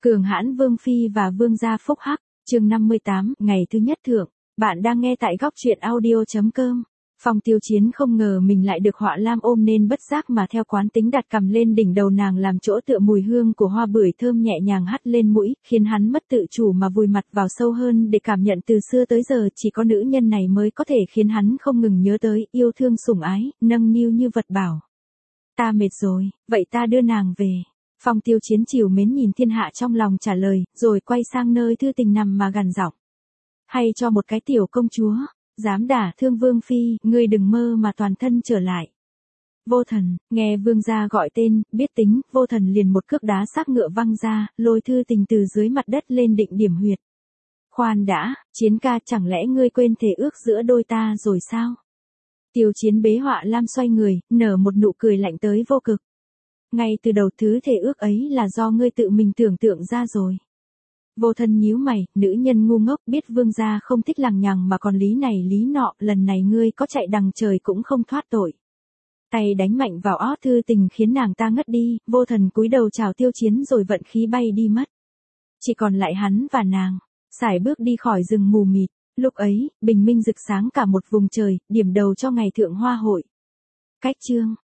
Cường hãn Vương Phi và Vương gia phúc hắc, chương 58, ngày thứ nhất thượng. Bạn đang nghe tại góc truyện audio.com. Phong Tiêu Chiến không ngờ mình lại được Họa Lam ôm nên bất giác mà theo quán tính đặt cằm lên đỉnh đầu nàng làm chỗ tựa, mùi hương của hoa bưởi thơm nhẹ nhàng hắt lên mũi, khiến hắn mất tự chủ mà vùi mặt vào sâu hơn để cảm nhận. Từ xưa tới giờ chỉ có nữ nhân này mới có thể khiến hắn không ngừng nhớ tới, yêu thương sủng ái, nâng niu như vật bảo. Ta mệt rồi, vậy ta đưa nàng về. Phong Tiêu Chiến trìu mến nhìn thiên hạ trong lòng trả lời, rồi quay sang nơi Thư Tình nằm mà gằn giọng. Hay cho một cái tiểu công chúa, dám đả thương Vương Phi, ngươi đừng mơ mà toàn thân trở lại. Vô Thần, nghe Vương gia gọi tên, biết tính, Vô Thần liền một cước đá xác ngựa văng ra, lôi Thư Tình từ dưới mặt đất lên định điểm huyệt. Khoan đã, Chiến ca, chẳng lẽ ngươi quên thề ước giữa đôi ta rồi sao? Tiêu Chiến bế Họa Lam xoay người, nở một nụ cười lạnh tới vô cực. Ngay từ đầu thứ thề ước ấy là do ngươi tự mình tưởng tượng ra rồi. Vô Thần nhíu mày, nữ nhân ngu ngốc, biết Vương gia không thích lằng nhằng mà còn lý này lý nọ, lần này ngươi có chạy đằng trời cũng không thoát tội. Tay đánh mạnh vào ót Thư Tình khiến nàng ta ngất đi, Vô Thần cúi đầu chào Tiêu Chiến rồi vận khí bay đi mất. Chỉ còn lại hắn và nàng, sải bước đi khỏi rừng mù mịt. Lúc ấy, bình minh rực sáng cả một vùng trời, điểm đầu cho ngày thượng hoa hội. Cách chương